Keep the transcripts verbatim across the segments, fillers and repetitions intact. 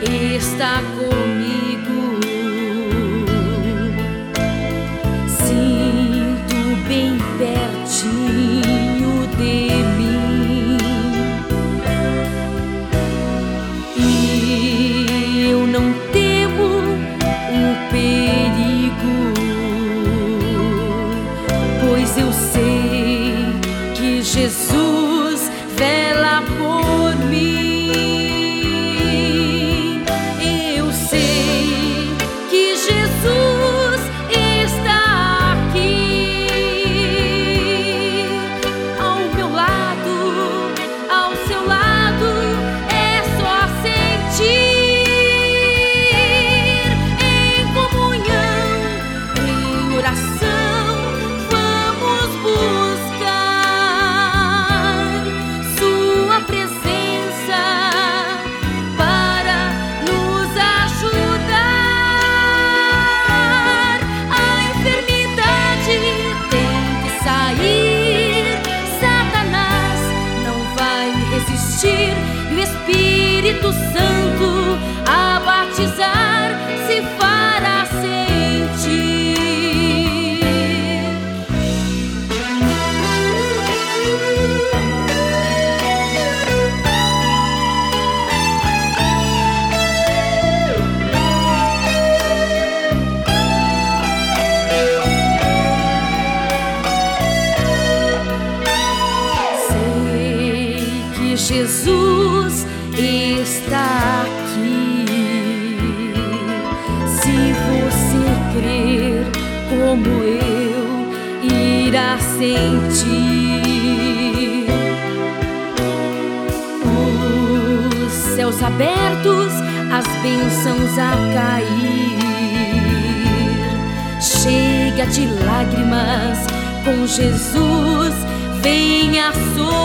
está comigo. Sinto bem pertinho de mim, e eu não temo o perigo, pois eu sei que Jesus vela por mim. Eu sei que Jesus está aqui, ao meu lado, ao seu lado, é só sentir. Em comunhão, em oração, vamos buscar sua presença para nos ajudar. A enfermidade tem que sair, Satanás não vai resistir, e o Espírito Santo a batizar se fará sentir. Sei que Jesus está aqui. Se você crer como eu, irá sentir os céus abertos, as bênçãos a cair. Chega de lágrimas, com Jesus venha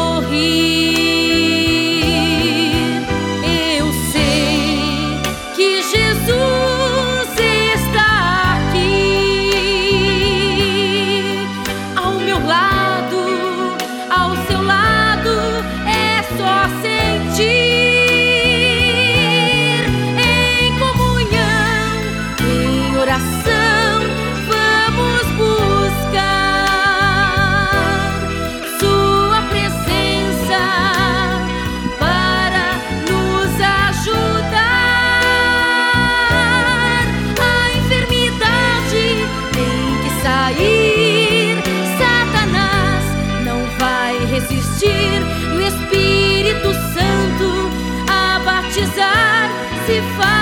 sorrir. Eu sei que Jesus está aqui, ao meu lado, ao seu lado, é só sentir. Em comunhão, em oração, vamos buscar sua presença para nos ajudar. A enfermidade tem que sair, Satanás não vai resistir, e o Espírito Santo a batizar se faz